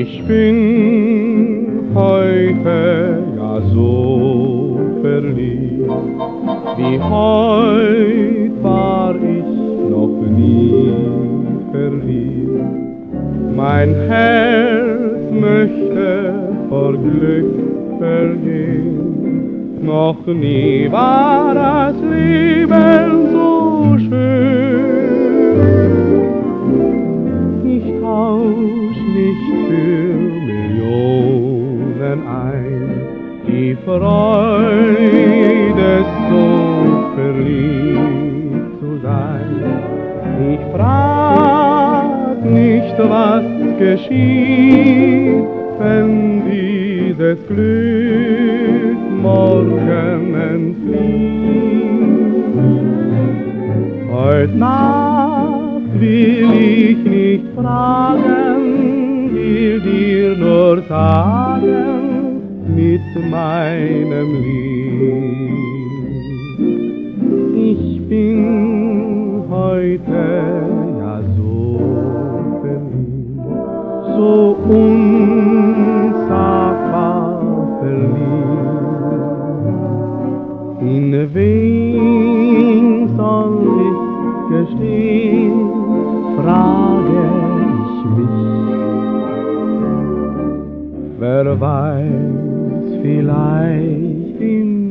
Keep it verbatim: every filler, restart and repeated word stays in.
Ich bin heute ja so verliebt, wie heut war ich noch nie verliebt. Mein Herz möchte vor Glück vergehen, noch nie war das Leben so schön. Ich tausch nicht für Millionen ein, die Freude so verliebt zu sein. Ich frag nicht, was geschieht, wenn dieses Glück morgen entflieht. Heut Nacht will ich nicht fragen, will dir nur sagen, mit meinem Lied. Ich bin heute ja so verliebt, so unsagbar verliebt. In wen soll ich gestehen, frage ich mich. Wer weiß, vielleicht in